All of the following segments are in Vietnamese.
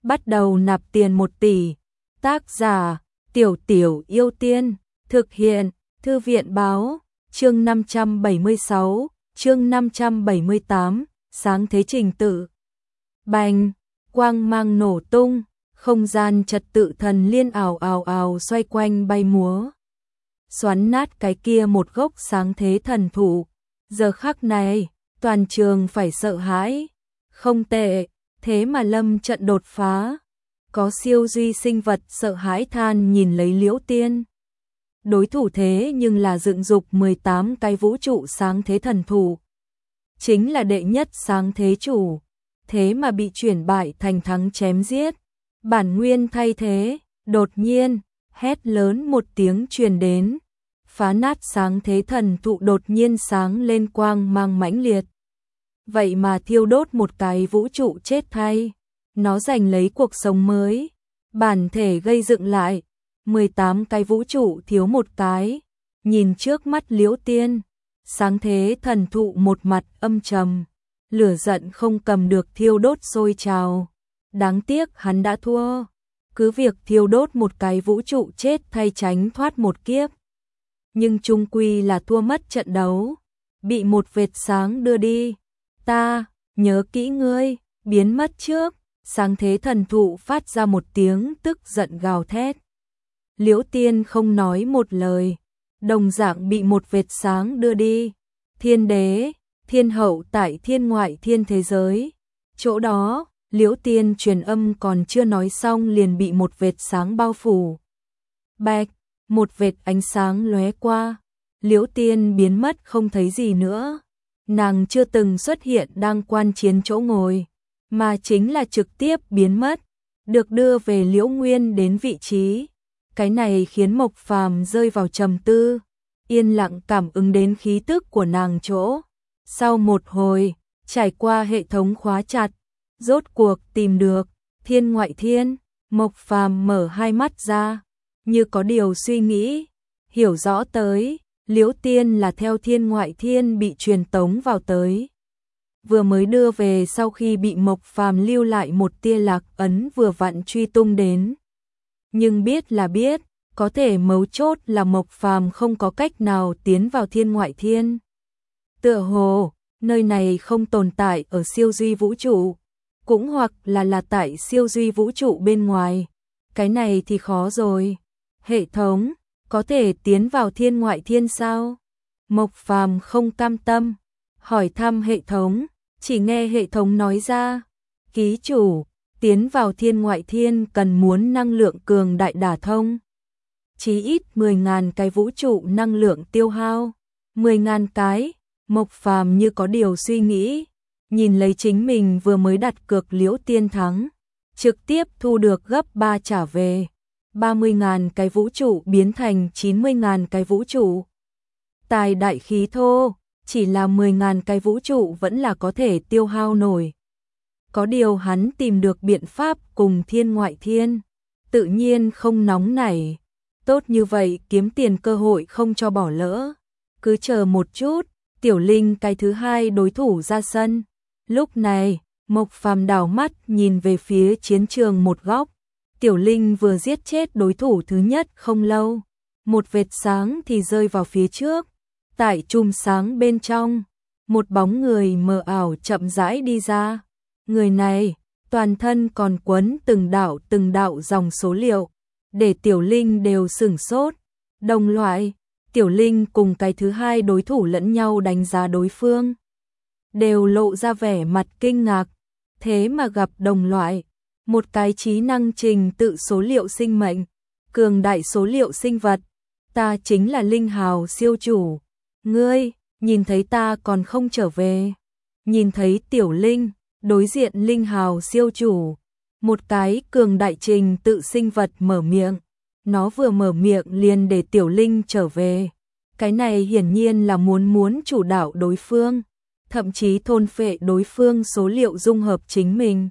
bắt đầu nạp tiền 1 tỷ. Tác giả, Tiểu Tiểu Yêu Tiên, thực hiện, Thư viện báo, chương 576, chương 578, sáng thế trình tự. Bành, quang mang nổ tung, không gian trật tự thần liên ảo ảo ảo xoay quanh bay múa. Xoắn nát cái kia một gốc sáng thế thần thụ. Giờ khắc này, toàn trường phải sợ hãi. Không tệ, thế mà lâm trận đột phá. Có siêu duy sinh vật sợ hãi than nhìn lấy Liễu Tiên. Đối thủ thế nhưng là dựng dục 18 cái vũ trụ sáng thế thần thụ. Chính là đệ nhất sáng thế chủ. Thế mà bị chuyển bại thành thắng chém giết. Bản nguyên thay thế, đột nhiên, hét lớn một tiếng truyền đến. Phá nát sáng thế thần thụ đột nhiên sáng lên quang mang mãnh liệt. Vậy mà thiêu đốt một cái vũ trụ chết thay. Nó giành lấy cuộc sống mới. Bản thể gây dựng lại. 18 cái vũ trụ thiếu một cái. Nhìn trước mắt Liễu Tiên. Sáng thế thần thụ một mặt âm trầm. Lửa giận không cầm được thiêu đốt sôi trào. Đáng tiếc hắn đã thua. Cứ việc thiêu đốt một cái vũ trụ chết thay tránh thoát một kiếp. Nhưng chung quy là thua mất trận đấu. Bị một vệt sáng đưa đi. Ta, nhớ kỹ ngươi, biến mất trước. Sáng thế thần thụ phát ra một tiếng tức giận gào thét. Liễu Tiên không nói một lời. Đồng dạng bị một vệt sáng đưa đi. Thiên đế, thiên hậu tại thiên ngoại thiên thế giới. Chỗ đó, Liễu Tiên truyền âm còn chưa nói xong liền bị một vệt sáng bao phủ. Bạch, một vệt ánh sáng lóe qua. Liễu Tiên biến mất không thấy gì nữa. Nàng chưa từng xuất hiện đang quan chiến chỗ ngồi, mà chính là trực tiếp biến mất, được đưa về Liễu Nguyên đến vị trí. Cái này khiến Mộc Phàm rơi vào trầm tư, yên lặng cảm ứng đến khí tức của nàng chỗ. Sau một hồi, trải qua hệ thống khóa chặt, rốt cuộc tìm được thiên ngoại thiên. Mộc Phàm mở hai mắt ra, như có điều suy nghĩ, hiểu rõ tới. Liễu Tiên là theo thiên ngoại thiên bị truyền tống vào tới. Vừa mới đưa về sau khi bị Mộc Phàm lưu lại một tia lạc ấn vừa vặn truy tung đến. Nhưng biết là biết, có thể mấu chốt là Mộc Phàm không có cách nào tiến vào thiên ngoại thiên. Tựa hồ, nơi này không tồn tại ở siêu duy vũ trụ, cũng hoặc là tại siêu duy vũ trụ bên ngoài. Cái này thì khó rồi. Hệ thống, có thể tiến vào thiên ngoại thiên sao? Mộc Phàm không cam tâm, hỏi thăm hệ thống, chỉ nghe hệ thống nói ra, ký chủ, tiến vào thiên ngoại thiên cần muốn năng lượng cường đại đả thông. Chí ít 10.000 cái vũ trụ năng lượng tiêu hao. 10.000 cái, Mộc Phàm như có điều suy nghĩ, nhìn lấy chính mình vừa mới đặt cược Liễu Tiên thắng, trực tiếp thu được gấp 3 trả về. 30.000 cái vũ trụ biến thành 90.000 cái vũ trụ. Tài đại khí thô, chỉ là 10.000 cái vũ trụ vẫn là có thể tiêu hao nổi. Có điều hắn tìm được biện pháp cùng thiên ngoại thiên, tự nhiên không nóng nảy. Tốt như vậy kiếm tiền cơ hội không cho bỏ lỡ. Cứ chờ một chút, Tiểu Linh cái thứ hai đối thủ ra sân. Lúc này, Mộc Phàm đảo mắt nhìn về phía chiến trường một góc. Tiểu Linh vừa giết chết đối thủ thứ nhất không lâu, một vệt sáng thì rơi vào phía trước. Tại chùm sáng bên trong, một bóng người mờ ảo chậm rãi đi ra. Người này, toàn thân còn quấn từng đạo dòng số liệu, để Tiểu Linh đều sửng sốt. Đồng loại, Tiểu Linh cùng cái thứ hai đối thủ lẫn nhau đánh giá đối phương, đều lộ ra vẻ mặt kinh ngạc. Thế mà gặp đồng loại, một cái trí năng trình tự số liệu sinh mệnh, cường đại số liệu sinh vật. Ta chính là Linh Hào siêu chủ. Ngươi, nhìn thấy ta còn không trở về. Nhìn thấy Tiểu Linh, đối diện Linh Hào siêu chủ. Một cái cường đại trình tự sinh vật mở miệng. Nó vừa mở miệng liền để Tiểu Linh trở về. Cái này hiển nhiên là muốn chủ đạo đối phương, thậm chí thôn phệ đối phương số liệu dung hợp chính mình.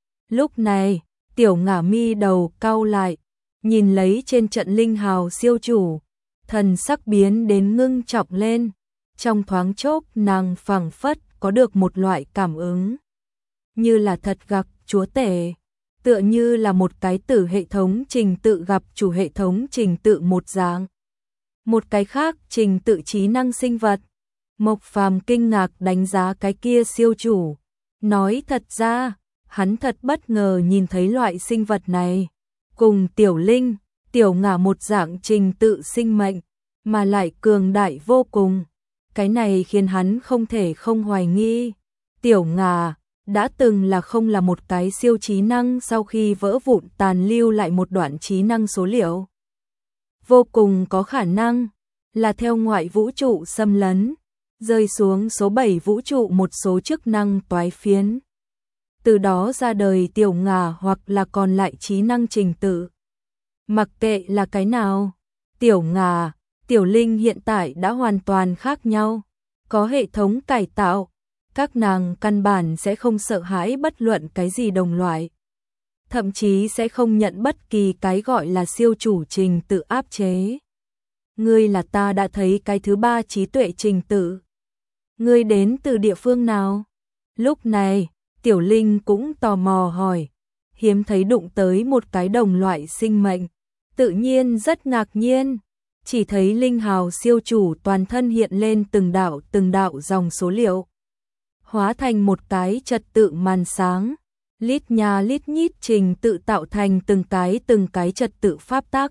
Lúc này, Tiểu Ngả Mi đầu cau lại, nhìn lấy trên trận Linh Hào siêu chủ, thần sắc biến đến ngưng trọng lên. Trong thoáng chốc nàng phảng phất có được một loại cảm ứng, như là thật gặp chúa tể. tựa như là một cái tử hệ thống trình tự gặp chủ hệ thống trình tự một dạng. Một cái khác trình tự trí năng sinh vật. Mộc Phàm kinh ngạc đánh giá cái kia siêu chủ. Nói thật ra, hắn thật bất ngờ nhìn thấy loại sinh vật này. Cùng Tiểu Linh, Tiểu Ngả một dạng trình tự sinh mệnh, mà lại cường đại vô cùng. Cái này khiến hắn không thể không hoài nghi. Tiểu Ngả đã từng là không là một cái siêu trí năng sau khi vỡ vụn tàn lưu lại một đoạn trí năng số liệu. Vô cùng có khả năng là theo ngoại vũ trụ xâm lấn, rơi xuống số 7 vũ trụ một số chức năng toái phiến. Từ đó ra đời Tiểu Ngả hoặc là còn lại trí năng trình tự. Mặc kệ là cái nào, Tiểu Ngả, Tiểu Linh hiện tại đã hoàn toàn khác nhau. Có hệ thống cải tạo, các nàng căn bản sẽ không sợ hãi bất luận cái gì đồng loại. Thậm chí sẽ không nhận bất kỳ cái gọi là siêu chủ trình tự áp chế. Ngươi là ta đã thấy cái thứ 3 trí tuệ trình tự. Ngươi đến từ địa phương nào? Lúc này, Tiểu Linh cũng tò mò hỏi. Hiếm thấy đụng tới một cái đồng loại sinh mệnh. Tự nhiên rất ngạc nhiên. Chỉ thấy linh hào siêu chủ toàn thân hiện lên từng đạo dòng số liệu. Hóa thành một cái trật tự màn sáng. Lít nha lít nhít trình tự tạo thành từng cái trật tự pháp tắc.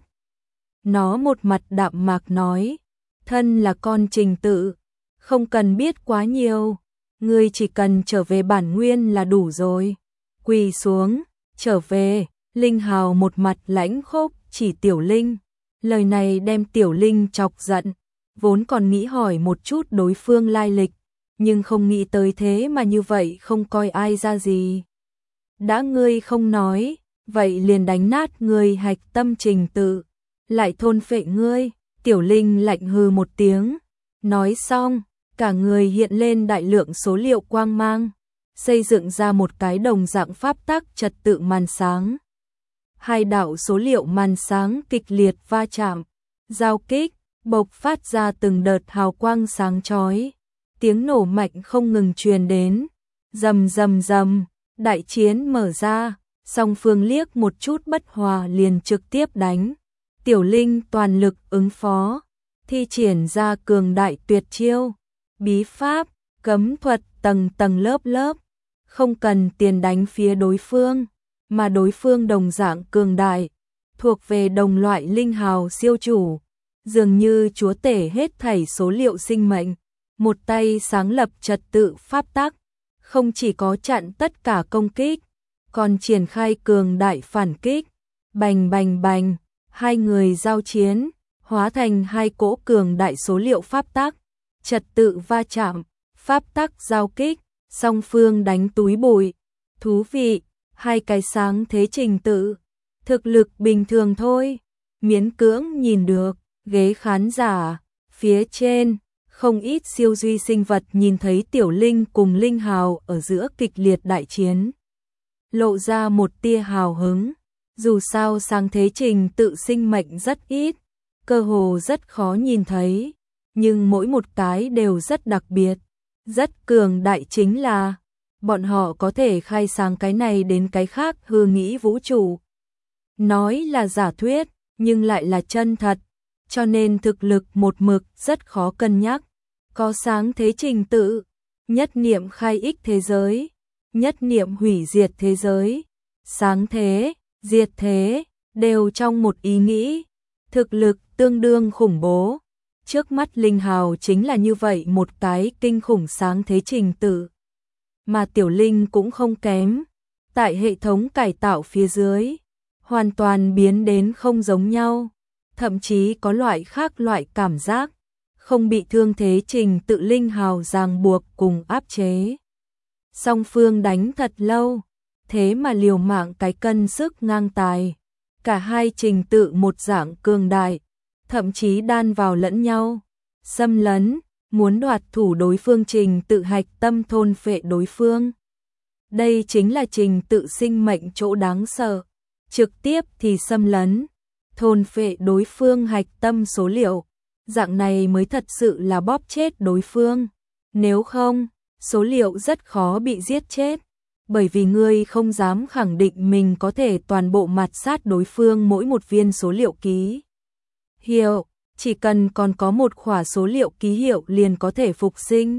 Nó một mặt đạm mạc nói. Thân là con trình tự. Không cần biết quá nhiều. Ngươi chỉ cần trở về bản nguyên là đủ rồi. Quỳ xuống, trở về. Linh hào một mặt lãnh khốc chỉ Tiểu Linh. Lời này đem Tiểu Linh chọc giận. Vốn còn nghĩ hỏi một chút đối phương lai lịch. Nhưng không nghĩ tới thế mà như vậy không coi ai ra gì. Đã ngươi không nói, vậy liền đánh nát ngươi hạch tâm trình tự. Lại thôn phệ ngươi. Tiểu Linh lạnh hừ một tiếng. Nói xong, cả người hiện lên đại lượng số liệu quang mang. Xây dựng ra một cái đồng dạng pháp tắc trật tự màn sáng. Hai đạo số liệu màn sáng kịch liệt va chạm, giao kích, bộc phát ra từng đợt hào quang sáng chói. Tiếng nổ mạnh không ngừng truyền đến. Rầm rầm rầm, đại chiến mở ra, song phương liếc một chút bất hòa liền trực tiếp đánh. Tiểu Linh toàn lực ứng phó, thi triển ra cường đại tuyệt chiêu, bí pháp, cấm thuật tầng tầng lớp lớp, không cần tiền đánh phía đối phương, mà đối phương đồng dạng cường đại, thuộc về đồng loại linh hào siêu chủ, dường như chúa tể hết thảy số liệu sinh mệnh, một tay sáng lập trật tự pháp tắc, không chỉ có chặn tất cả công kích, còn triển khai cường đại phản kích, bành bành bành, hai người giao chiến, hóa thành hai cỗ cường đại số liệu pháp tắc, trật tự va chạm, pháp tắc giao kích, song phương đánh túi bụi. Thú vị, hai cái sáng thế trình tự, thực lực bình thường thôi, miễn cưỡng nhìn được, ghế khán giả, phía trên, không ít siêu duy sinh vật nhìn thấy Tiểu Linh cùng Linh hào ở giữa kịch liệt đại chiến. Lộ ra một tia hào hứng, dù sao sáng thế trình tự sinh mệnh rất ít, cơ hồ rất khó nhìn thấy, nhưng mỗi một cái đều rất đặc biệt, rất cường đại chính là bọn họ có thể khai sáng cái này đến cái khác hư nghĩ vũ trụ. Nói là giả thuyết, nhưng lại là chân thật, cho nên thực lực một mực rất khó cân nhắc. Có sáng thế trình tự, nhất niệm khai ích thế giới, nhất niệm hủy diệt thế giới, sáng thế, diệt thế, đều trong một ý nghĩ, thực lực tương đương khủng bố. Trước mắt Linh hào chính là như vậy một cái kinh khủng sáng thế trình tự. Mà Tiểu Linh cũng không kém, tại hệ thống cải tạo phía dưới, hoàn toàn biến đến không giống nhau, thậm chí có loại khác loại cảm giác, không bị thương thế trình tự linh hào ràng buộc cùng áp chế. Song phương đánh thật lâu, thế mà liều mạng cái cân sức ngang tài, cả hai trình tự một dạng cường đại, thậm chí đan vào lẫn nhau, xâm lấn, muốn đoạt thủ đối phương trình tự hạch tâm thôn phệ đối phương. Đây chính là trình tự sinh mệnh chỗ đáng sợ, trực tiếp thì xâm lấn, thôn phệ đối phương hạch tâm số liệu, dạng này mới thật sự là bóp chết đối phương, nếu không, số liệu rất khó bị giết chết. bởi vì ngươi không dám khẳng định mình có thể toàn bộ mạt sát đối phương mỗi một viên số liệu ký hiệu, chỉ cần còn có một khỏa số liệu ký hiệu liền có thể phục sinh,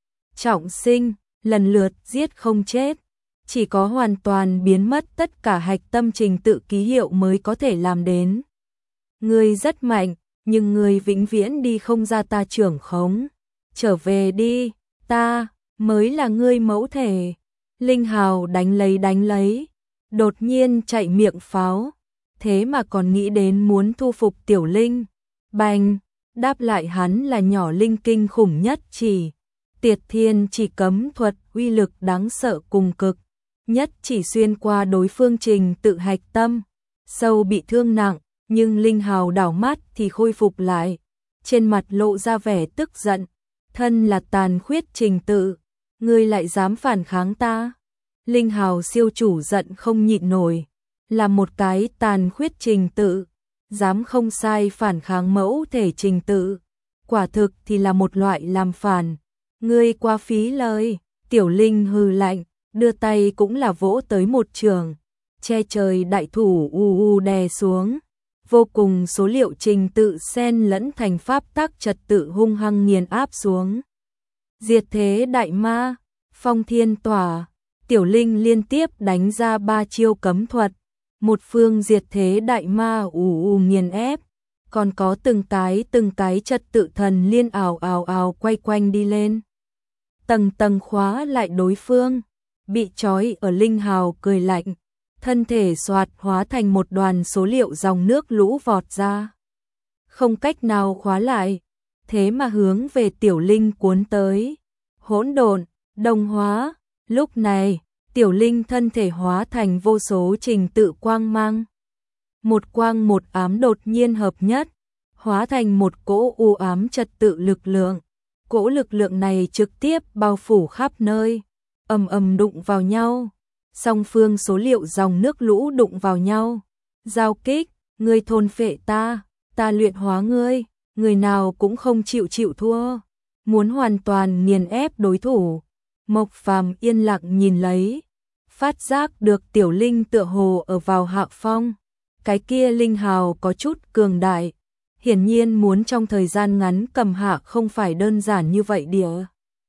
trọng sinh, lần lượt giết không chết. Chỉ có hoàn toàn biến mất tất cả hạch tâm trình tự ký hiệu mới có thể làm đến. Ngươi rất mạnh, nhưng ngươi vĩnh viễn đi không ra ta trưởng khống. Trở về đi, ta mới là ngươi mẫu thể. Linh Hào đánh lấy, đột nhiên chạy miệng pháo, thế mà còn nghĩ đến muốn thu phục Tiểu Linh. Bành, đáp lại hắn là nhỏ linh kinh khủng nhất chỉ. Tiệt Thiên chỉ cấm thuật uy lực đáng sợ cùng cực, nhất chỉ xuyên qua đối phương trình tự hạch tâm, sâu bị thương nặng, nhưng Linh Hào đảo mắt thì khôi phục lại, trên mặt lộ ra vẻ tức giận, thân là tàn khuyết trình tự, ngươi lại dám phản kháng ta. Linh Hào siêu chủ giận không nhịn nổi, là một cái tàn khuyết trình tự, dám không sai phản kháng mẫu thể trình tự, quả thực thì là một loại làm phản. Ngươi quá phí lời. Tiểu Linh hừ lạnh, đưa tay cũng là vỗ tới một trường, che trời đại thủ đè xuống, vô cùng số liệu trình tự xen lẫn thành pháp tắc trật tự hung hăng nghiền áp xuống. Diệt thế đại ma, phong thiên tỏa, Tiểu Linh liên tiếp đánh ra 3 chiêu cấm thuật, một phương diệt thế đại ma nghiền ép, còn có từng cái trật tự thần liên ào quay quanh đi lên. Tầng tầng khóa lại đối phương, bị trói ở Linh Hào cười lạnh, thân thể xoạt hóa thành một đoàn số liệu dòng nước lũ vọt ra. Không cách nào khóa lại, thế mà hướng về Tiểu Linh cuốn tới. Hỗn độn, đồng hóa, lúc này, Tiểu Linh thân thể hóa thành vô số trình tự quang mang. Một quang một ám đột nhiên hợp nhất, hóa thành một cỗ u ám trật tự lực lượng. Cỗ lực lượng này trực tiếp bao phủ khắp nơi, ầm ầm đụng vào nhau, song phương số liệu dòng nước lũ đụng vào nhau, giao kích, ngươi thôn phệ ta luyện hóa ngươi, người nào cũng không chịu thua, muốn hoàn toàn nghiền ép đối thủ. Mộc Phàm yên lặng nhìn lấy, phát giác được Tiểu Linh tựa hồ ở vào hạ phong, cái kia Linh Hào có chút cường đại. Hiển nhiên muốn trong thời gian ngắn cầm hạ không phải đơn giản như vậy địa.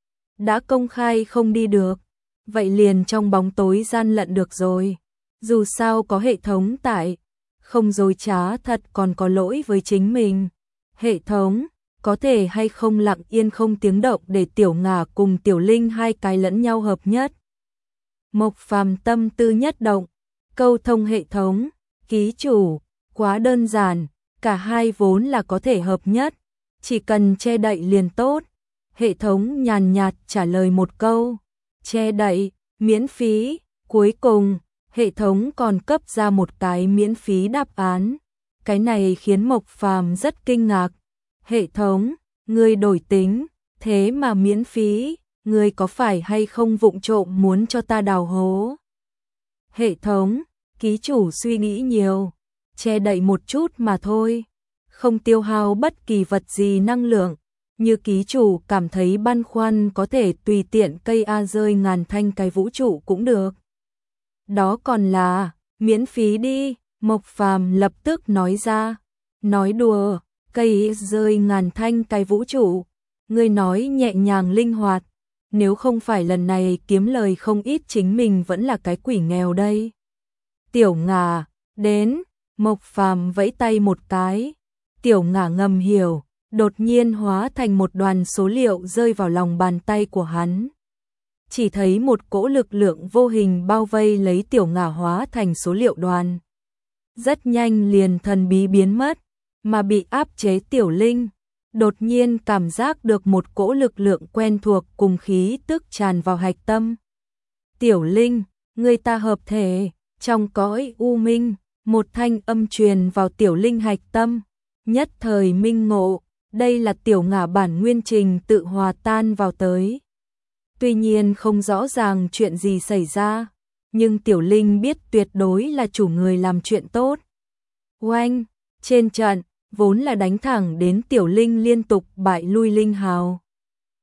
Đã công khai không đi được, vậy liền trong bóng tối gian lận được rồi. Dù sao có hệ thống tại, không dối trá thật còn có lỗi với chính mình. Hệ thống, có thể hay không lặng yên không tiếng động để Tiểu Ngà cùng Tiểu Linh hai cái lẫn nhau hợp nhất. Mộc Phàm tâm tư nhất động, câu thông hệ thống, ký chủ, quá đơn giản. Cả hai vốn là có thể hợp nhất, chỉ cần che đậy liền tốt. Hệ thống nhàn nhạt trả lời một câu, che đậy, miễn phí. Cuối cùng, hệ thống còn cấp ra một cái miễn phí đáp án. Cái này khiến Mộc Phàm rất kinh ngạc. Hệ thống, ngươi đổi tính, thế mà miễn phí, ngươi có phải hay không vụng trộm muốn cho ta đào hố? Hệ thống, ký chủ suy nghĩ nhiều. Che đậy một chút mà thôi, không tiêu hao bất kỳ vật gì năng lượng, như ký chủ cảm thấy băn khoăn có thể tùy tiện cây A rơi ngàn thanh cái vũ trụ cũng được. Đó còn là, miễn phí đi, Mộc Phàm lập tức nói ra, nói đùa, cây rơi ngàn thanh cái vũ trụ, ngươi nói nhẹ nhàng linh hoạt, nếu không phải lần này kiếm lời không ít chính mình vẫn là cái quỷ nghèo đây. Tiểu Ngà, đến. Mộc Phàm vẫy tay một cái, Tiểu Ngà ngầm hiểu, đột nhiên hóa thành một đoàn số liệu rơi vào lòng bàn tay của hắn. Chỉ thấy một cỗ lực lượng vô hình bao vây lấy Tiểu Ngà hóa thành số liệu đoàn. Rất nhanh liền thần bí biến mất, mà bị áp chế Tiểu Linh, đột nhiên cảm giác được một cỗ lực lượng quen thuộc cùng khí tức tràn vào hạch tâm. Tiểu Linh, người ta hợp thể, trong cõi u minh. Một thanh âm truyền vào Tiểu Linh hạch tâm, nhất thời minh ngộ, đây là Tiểu Ngà bản nguyên trình tự hòa tan vào tới. Tuy nhiên không rõ ràng chuyện gì xảy ra, nhưng Tiểu Linh biết tuyệt đối là chủ người làm chuyện tốt. Oanh, trên trận, vốn là đánh thẳng đến Tiểu Linh liên tục bại lui Linh Hào.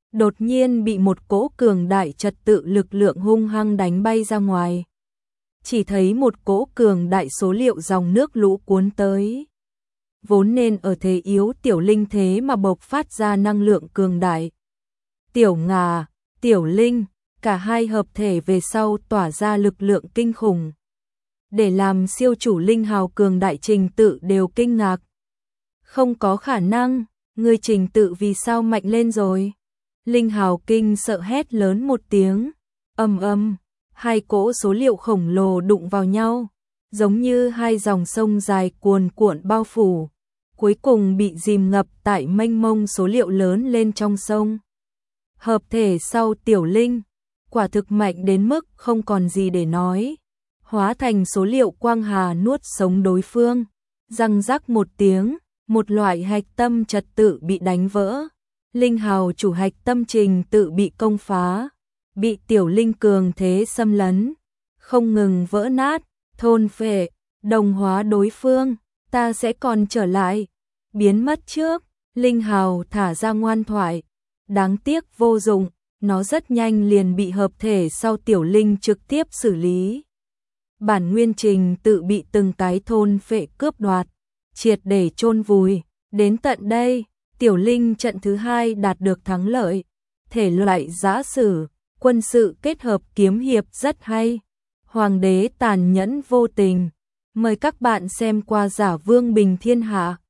đột nhiên bị một cỗ cường đại trật tự lực lượng hung hăng đánh bay ra ngoài. Chỉ thấy một cỗ cường đại số liệu dòng nước lũ cuốn tới. Vốn nên ở thế yếu Tiểu Linh thế mà bộc phát ra năng lượng cường đại. Tiểu Ngà, Tiểu Linh, cả hai hợp thể về sau tỏa ra lực lượng kinh khủng. Để làm siêu chủ linh hào cường đại Trình Tự đều kinh ngạc. Không có khả năng, người Trình Tự vì sao mạnh lên rồi? Linh hào kinh sợ hét lớn một tiếng. Ầm ầm, hai cỗ số liệu khổng lồ đụng vào nhau, giống như hai dòng sông dài cuồn cuộn bao phủ, cuối cùng bị dìm ngập tại mênh mông số liệu lớn lên trong sông. Hợp thể sau Tiểu Linh, quả thực mạnh đến mức không còn gì để nói, hóa thành số liệu quang hà nuốt sống đối phương. Răng rắc một tiếng, một loại hạch tâm trật tự bị đánh vỡ. Linh hào chủ hạch tâm Trình Tự bị công phá, bị Tiểu Linh cường thế xâm lấn, không ngừng vỡ nát, thôn phệ, đồng hóa đối phương. Ta sẽ còn trở lại, biến mất trước. Linh hào thả ra ngoan thoại, đáng tiếc vô dụng, nó rất nhanh liền bị hợp thể sau Tiểu Linh trực tiếp xử lý. Bản nguyên Trình Tự bị từng cái thôn phệ cướp đoạt, triệt để chôn vùi. Đến tận đây, Tiểu Linh trận thứ 2 đạt được thắng lợi. Thể loại giã sử, quân sự kết hợp kiếm hiệp rất hay. Hoàng đế tàn nhẫn vô tình. Mời các bạn xem qua Giả Vương Bình Thiên Hạ.